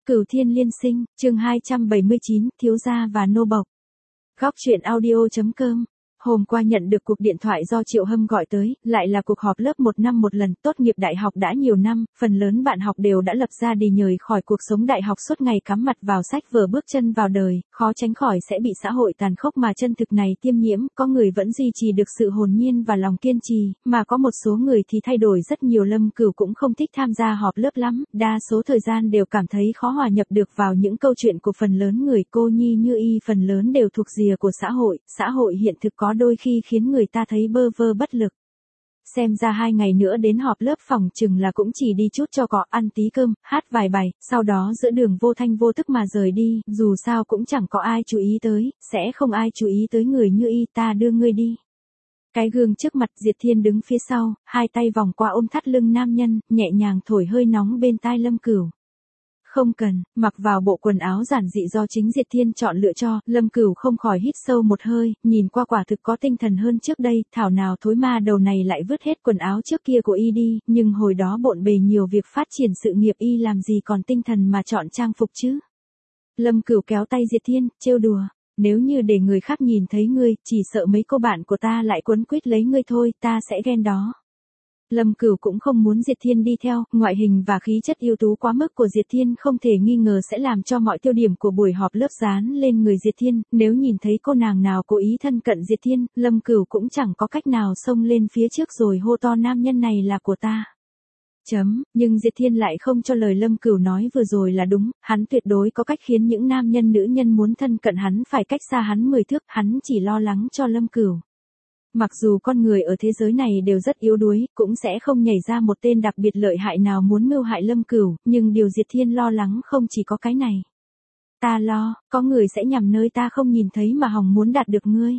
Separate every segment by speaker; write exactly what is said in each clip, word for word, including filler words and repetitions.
Speaker 1: Cửu Thiên Liên Sinh, chương hai trăm bảy mươi chín, Thiếu gia và nô bộc. Góc truyện audio chấm com. Hôm qua nhận được cuộc điện thoại do Triệu Hâm gọi tới, lại là cuộc họp lớp một năm một lần, tốt nghiệp đại học đã nhiều năm, phần lớn bạn học đều đã lập gia đình nhời khỏi cuộc sống đại học suốt ngày cắm mặt vào sách vở bước chân vào đời, khó tránh khỏi sẽ bị xã hội tàn khốc mà chân thực này tiêm nhiễm, có người vẫn duy trì được sự hồn nhiên và lòng kiên trì, mà có một số người thì thay đổi rất nhiều. Lâm Cửu cũng không thích tham gia họp lớp lắm, đa số thời gian đều cảm thấy khó hòa nhập được vào những câu chuyện của phần lớn người cô nhi như y, phần lớn đều thuộc rìa của xã hội, xã hội hiện thực có đôi khi khiến người ta thấy bơ vơ bất lực. Xem ra hai ngày nữa đến họp lớp phòng chừng là cũng chỉ đi chút cho có, ăn tí cơm, hát vài bài, sau đó giữa đường vô thanh vô tức mà rời đi, dù sao cũng chẳng có ai chú ý tới, sẽ không ai chú ý tới người như y, ta đưa ngươi đi. Cái gương trước mặt, Diệt Thiên đứng phía sau, hai tay vòng qua ôm thắt lưng nam nhân, nhẹ nhàng thổi hơi nóng bên tai Lâm Cửu. Không cần, mặc vào bộ quần áo giản dị do chính Diệt Thiên chọn lựa cho, Lâm Cửu không khỏi hít sâu một hơi, nhìn qua quả thực có tinh thần hơn trước đây, thảo nào thối ma đầu này lại vứt hết quần áo trước kia của y đi, nhưng hồi đó bộn bề nhiều việc phát triển sự nghiệp y làm gì còn tinh thần mà chọn trang phục chứ. Lâm Cửu kéo tay Diệt Thiên, trêu đùa, nếu như để người khác nhìn thấy ngươi, chỉ sợ mấy cô bạn của ta lại quấn quýt lấy ngươi thôi, ta sẽ ghen đó. Lâm Cửu cũng không muốn Diệt Thiên đi theo, ngoại hình và khí chất ưu tú quá mức của Diệt Thiên không thể nghi ngờ sẽ làm cho mọi tiêu điểm của buổi họp lớp dán lên người Diệt Thiên, nếu nhìn thấy cô nàng nào cố ý thân cận Diệt Thiên, Lâm Cửu cũng chẳng có cách nào xông lên phía trước rồi hô to nam nhân này là của ta. Chấm, nhưng Diệt Thiên lại không cho lời Lâm Cửu nói vừa rồi là đúng, hắn tuyệt đối có cách khiến những nam nhân nữ nhân muốn thân cận hắn phải cách xa hắn mười thước, hắn chỉ lo lắng cho Lâm Cửu. Mặc dù con người ở thế giới này đều rất yếu đuối, cũng sẽ không nhảy ra một tên đặc biệt lợi hại nào muốn mưu hại Lâm Cửu, nhưng điều Diệt Thiên lo lắng không chỉ có cái này. Ta lo, có người sẽ nhằm nơi ta không nhìn thấy mà hòng muốn đạt được ngươi.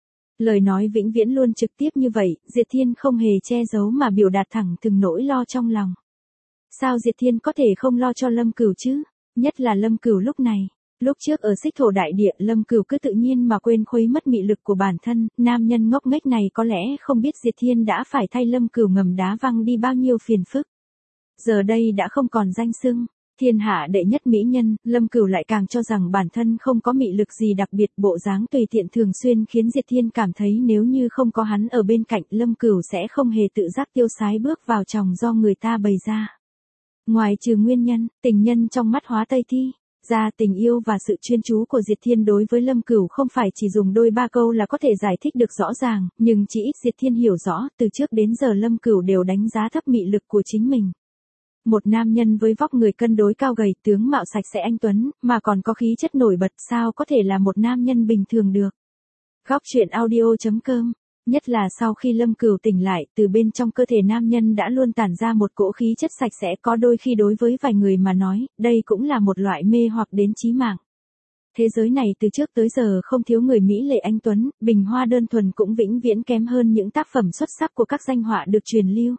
Speaker 1: Lời nói vĩnh viễn luôn trực tiếp như vậy, Diệt Thiên không hề che giấu mà biểu đạt thẳng từng nỗi lo trong lòng. Sao Diệt Thiên có thể không lo cho Lâm Cửu chứ? Nhất là Lâm Cửu lúc này. Lúc trước ở Xích Thổ Đại Địa, Lâm Cửu cứ tự nhiên mà quên khuấy mất mị lực của bản thân, nam nhân ngốc nghếch này có lẽ không biết Diệt Thiên đã phải thay Lâm Cửu ngầm đá văng đi bao nhiêu phiền phức. Giờ đây đã không còn danh xưng thiên hạ đệ nhất mỹ nhân, Lâm Cửu lại càng cho rằng bản thân không có mị lực gì đặc biệt, bộ dáng tùy tiện thường xuyên khiến Diệt Thiên cảm thấy nếu như không có hắn ở bên cạnh, Lâm Cửu sẽ không hề tự giác tiêu sái bước vào chòng do người ta bày ra. Ngoài trừ nguyên nhân, tình nhân trong mắt hóa Tây Thi. Ra tình yêu và sự chuyên chú của Diệt Thiên đối với Lâm Cửu không phải chỉ dùng đôi ba câu là có thể giải thích được rõ ràng, nhưng chỉ ít Diệt Thiên hiểu rõ, từ trước đến giờ Lâm Cửu đều đánh giá thấp mị lực của chính mình. Một nam nhân với vóc người cân đối cao gầy, tướng mạo sạch sẽ anh tuấn, mà còn có khí chất nổi bật, sao có thể là một nam nhân bình thường được. Góc truyện audio chấm com. Nhất là sau khi Lâm Cửu tỉnh lại, từ bên trong cơ thể nam nhân đã luôn tản ra một cỗ khí chất sạch sẽ, có đôi khi đối với vài người mà nói, đây cũng là một loại mê hoặc đến chí mạng. Thế giới này từ trước tới giờ không thiếu người mỹ lệ anh tuấn, bình hoa đơn thuần cũng vĩnh viễn kém hơn những tác phẩm xuất sắc của các danh họa được truyền lưu.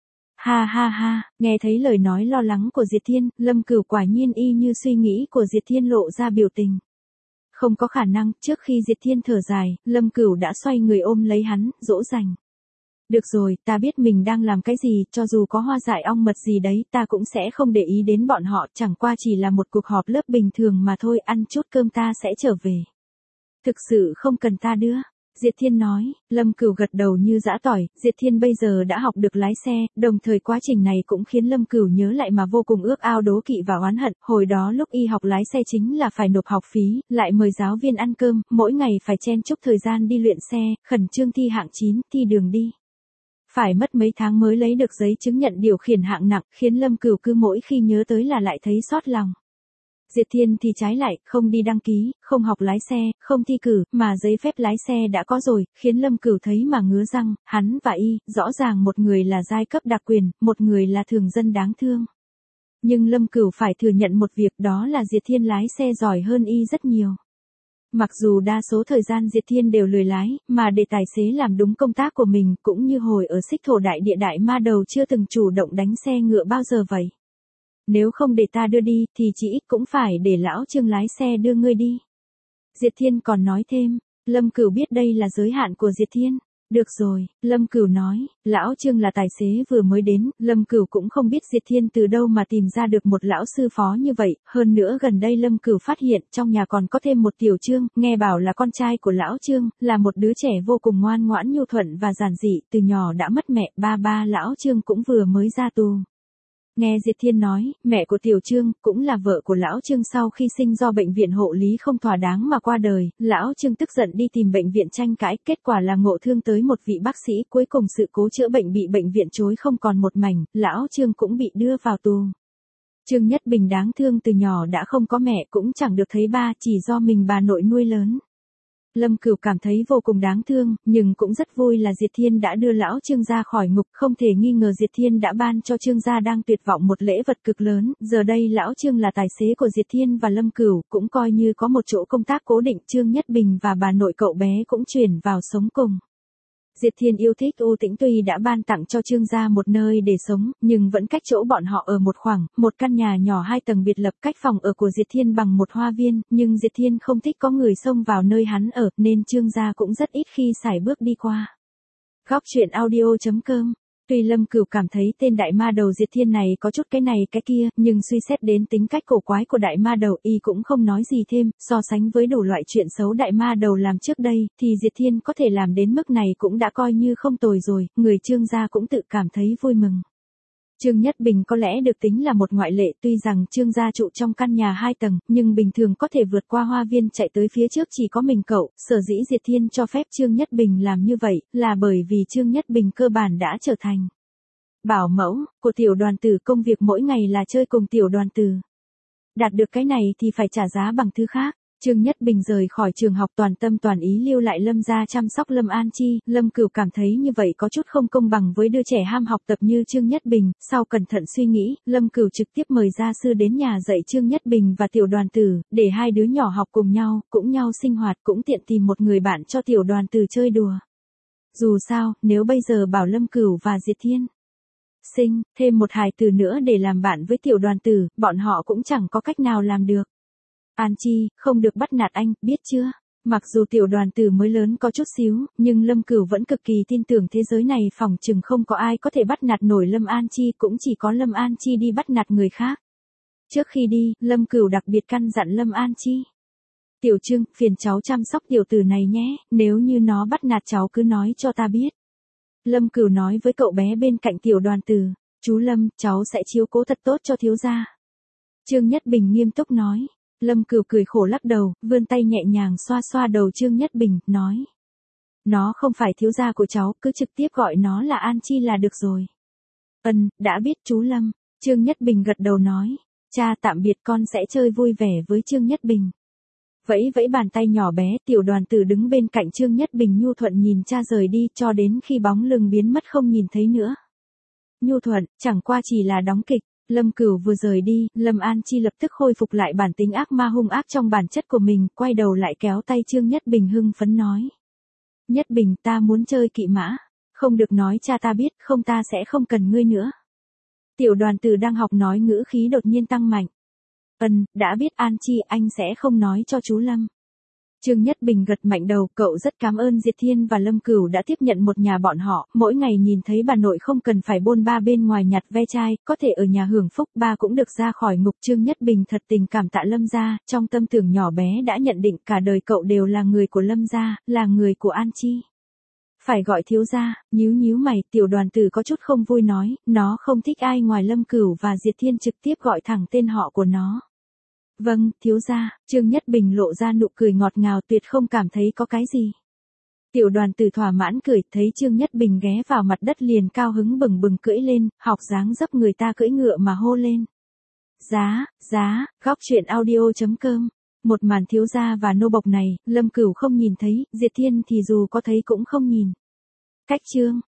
Speaker 1: Ha ha ha, nghe thấy lời nói lo lắng của Diệt Thiên, Lâm Cửu quả nhiên y như suy nghĩ của Diệt Thiên lộ ra biểu tình. Không có khả năng, trước khi Diệt Thiên thở dài, Lâm Cửu đã xoay người ôm lấy hắn, dỗ dành. Được rồi, ta biết mình đang làm cái gì, cho dù có hoa dại ong mật gì đấy, ta cũng sẽ không để ý đến bọn họ, chẳng qua chỉ là một cuộc họp lớp bình thường mà thôi, ăn chút cơm ta sẽ trở về. Thực sự không cần ta đưa. Diệt Thiên nói, Lâm Cửu gật đầu như giã tỏi, Diệt Thiên bây giờ đã học được lái xe, đồng thời quá trình này cũng khiến Lâm Cửu nhớ lại mà vô cùng ước ao đố kỵ và oán hận, hồi đó lúc y học lái xe chính là phải nộp học phí, lại mời giáo viên ăn cơm, mỗi ngày phải chen chúc thời gian đi luyện xe, khẩn trương thi hạng chín, thi đường đi. Phải mất mấy tháng mới lấy được giấy chứng nhận điều khiển hạng nặng, khiến Lâm Cửu cứ mỗi khi nhớ tới là lại thấy xót lòng. Diệt Thiên thì trái lại, không đi đăng ký, không học lái xe, không thi cử, mà giấy phép lái xe đã có rồi, khiến Lâm Cửu thấy mà ngứa răng, hắn và y, rõ ràng một người là giai cấp đặc quyền, một người là thường dân đáng thương. Nhưng Lâm Cửu phải thừa nhận một việc, đó là Diệt Thiên lái xe giỏi hơn y rất nhiều. Mặc dù đa số thời gian Diệt Thiên đều lười lái, mà để tài xế làm đúng công tác của mình, cũng như hồi ở Xích Thổ Đại Địa đại ma đầu chưa từng chủ động đánh xe ngựa bao giờ vậy. Nếu không để ta đưa đi, thì chỉ ít cũng phải để lão Trương lái xe đưa ngươi đi. Diệt Thiên còn nói thêm, Lâm Cửu biết đây là giới hạn của Diệt Thiên. Được rồi, Lâm Cửu nói, lão Trương là tài xế vừa mới đến, Lâm Cửu cũng không biết Diệt Thiên từ đâu mà tìm ra được một lão sư phó như vậy, hơn nữa gần đây Lâm Cửu phát hiện trong nhà còn có thêm một tiểu Trương, nghe bảo là con trai của lão Trương, là một đứa trẻ vô cùng ngoan ngoãn nhu thuận và giản dị, từ nhỏ đã mất mẹ, ba ba lão Trương cũng vừa mới ra tù. Nghe Diệt Thiên nói, mẹ của Tiểu Trương, cũng là vợ của Lão Trương sau khi sinh do bệnh viện hộ lý không thỏa đáng mà qua đời, Lão Trương tức giận đi tìm bệnh viện tranh cãi, kết quả là ngộ thương tới một vị bác sĩ, cuối cùng sự cố chữa bệnh bị bệnh viện chối không còn một mảnh, Lão Trương cũng bị đưa vào tù. Trương Nhất Bình đáng thương từ nhỏ đã không có mẹ cũng chẳng được thấy ba, chỉ do mình bà nội nuôi lớn. Lâm Cửu cảm thấy vô cùng đáng thương, nhưng cũng rất vui là Diệt Thiên đã đưa lão Trương ra khỏi ngục, không thể nghi ngờ Diệt Thiên đã ban cho Trương gia đang tuyệt vọng một lễ vật cực lớn, giờ đây lão Trương là tài xế của Diệt Thiên và Lâm Cửu, cũng coi như có một chỗ công tác cố định, Trương Nhất Bình và bà nội cậu bé cũng chuyển vào sống cùng. Diệt Thiên yêu thích U Tĩnh tuy đã ban tặng cho Trương gia một nơi để sống, nhưng vẫn cách chỗ bọn họ ở một khoảng, một căn nhà nhỏ hai tầng biệt lập cách phòng ở của Diệt Thiên bằng một hoa viên, nhưng Diệt Thiên không thích có người xông vào nơi hắn ở, nên Trương gia cũng rất ít khi sải bước đi qua. Góc truyện audio chấm com. Tuy Lâm Cửu cảm thấy tên đại ma đầu Diệt Thiên này có chút cái này cái kia, nhưng suy xét đến tính cách cổ quái của đại ma đầu y cũng không nói gì thêm, so sánh với đủ loại chuyện xấu đại ma đầu làm trước đây, thì Diệt Thiên có thể làm đến mức này cũng đã coi như không tồi rồi, người Trương gia cũng tự cảm thấy vui mừng. Trương Nhất Bình có lẽ được tính là một ngoại lệ, tuy rằng Trương gia trụ trong căn nhà hai tầng, nhưng bình thường có thể vượt qua hoa viên chạy tới phía trước chỉ có mình cậu, sở dĩ Diệt Thiên cho phép Trương Nhất Bình làm như vậy, là bởi vì Trương Nhất Bình cơ bản đã trở thành bảo mẫu của tiểu đoàn tử, công việc mỗi ngày là chơi cùng tiểu đoàn tử. Đạt được cái này thì phải trả giá bằng thứ khác. Trương Nhất Bình rời khỏi trường học toàn tâm toàn ý lưu lại Lâm gia chăm sóc Lâm An Chi, Lâm Cửu cảm thấy như vậy có chút không công bằng với đứa trẻ ham học tập như Trương Nhất Bình, sau cẩn thận suy nghĩ, Lâm Cửu trực tiếp mời gia sư đến nhà dạy Trương Nhất Bình và tiểu đoàn tử, để hai đứa nhỏ học cùng nhau, cũng nhau sinh hoạt, cũng tiện tìm một người bạn cho tiểu đoàn tử chơi đùa. Dù sao, nếu bây giờ bảo Lâm Cửu và Diệt Thiên sinh thêm một hài tử nữa để làm bạn với tiểu đoàn tử, bọn họ cũng chẳng có cách nào làm được. An Chi, không được bắt nạt anh, biết chưa? Mặc dù tiểu đoàn tử mới lớn có chút xíu, nhưng Lâm Cửu vẫn cực kỳ tin tưởng thế giới này phỏng chừng không có ai có thể bắt nạt nổi Lâm An Chi, cũng chỉ có Lâm An Chi đi bắt nạt người khác. Trước khi đi, Lâm Cửu đặc biệt căn dặn Lâm An Chi. Tiểu Trương, phiền cháu chăm sóc tiểu tử này nhé, nếu như nó bắt nạt cháu cứ nói cho ta biết. Lâm Cửu nói với cậu bé bên cạnh tiểu đoàn tử, chú Lâm, cháu sẽ chiếu cố thật tốt cho thiếu gia. Trương Nhất Bình nghiêm túc nói. Lâm Cửu cười khổ lắc đầu, vươn tay nhẹ nhàng xoa xoa đầu Trương Nhất Bình, nói. Nó không phải thiếu gia của cháu, cứ trực tiếp gọi nó là An Chi là được rồi. Ừm, đã biết chú Lâm. Trương Nhất Bình gật đầu nói. Cha tạm biệt, con sẽ chơi vui vẻ với Trương Nhất Bình. Vẫy vẫy bàn tay nhỏ bé, tiểu đoàn tử đứng bên cạnh Trương Nhất Bình nhu thuận nhìn cha rời đi cho đến khi bóng lưng biến mất không nhìn thấy nữa. Nhu thuận, chẳng qua chỉ là đóng kịch. Lâm Cửu vừa rời đi, Lâm An Chi lập tức khôi phục lại bản tính ác ma hung ác trong bản chất của mình, quay đầu lại kéo tay Trương Nhất Bình hưng phấn nói. Nhất Bình, ta muốn chơi kỵ mã. Không được nói cha ta biết, không ta sẽ không cần ngươi nữa. Tiểu đoàn tử đang học nói ngữ khí đột nhiên tăng mạnh. Ừm, đã biết An Chi, anh sẽ không nói cho chú Lâm. Trương Nhất Bình gật mạnh đầu, cậu rất cảm ơn Diệt Thiên và Lâm Cửu đã tiếp nhận một nhà bọn họ, mỗi ngày nhìn thấy bà nội không cần phải bôn ba bên ngoài nhặt ve chai, có thể ở nhà hưởng phúc, ba cũng được ra khỏi ngục. Trương Nhất Bình thật tình cảm tạ Lâm gia, trong tâm tưởng nhỏ bé đã nhận định cả đời cậu đều là người của Lâm gia, là người của An Chi. Phải gọi thiếu gia, nhíu nhíu mày, tiểu đoàn tử có chút không vui nói, nó không thích ai ngoài Lâm Cửu và Diệt Thiên trực tiếp gọi thẳng tên họ của nó. Vâng, thiếu gia, Trương Nhất Bình lộ ra nụ cười ngọt ngào tuyệt không cảm thấy có cái gì. Tiểu đoàn tử thỏa mãn cười, thấy Trương Nhất Bình ghé vào mặt đất liền cao hứng bừng bừng cưỡi lên, học dáng dấp người ta cưỡi ngựa mà hô lên. Giá, giá, góc truyện audio chấm com. Một màn thiếu gia và nô bộc này, Lâm Cửu không nhìn thấy, Diệt Thiên thì dù có thấy cũng không nhìn. Cách chương.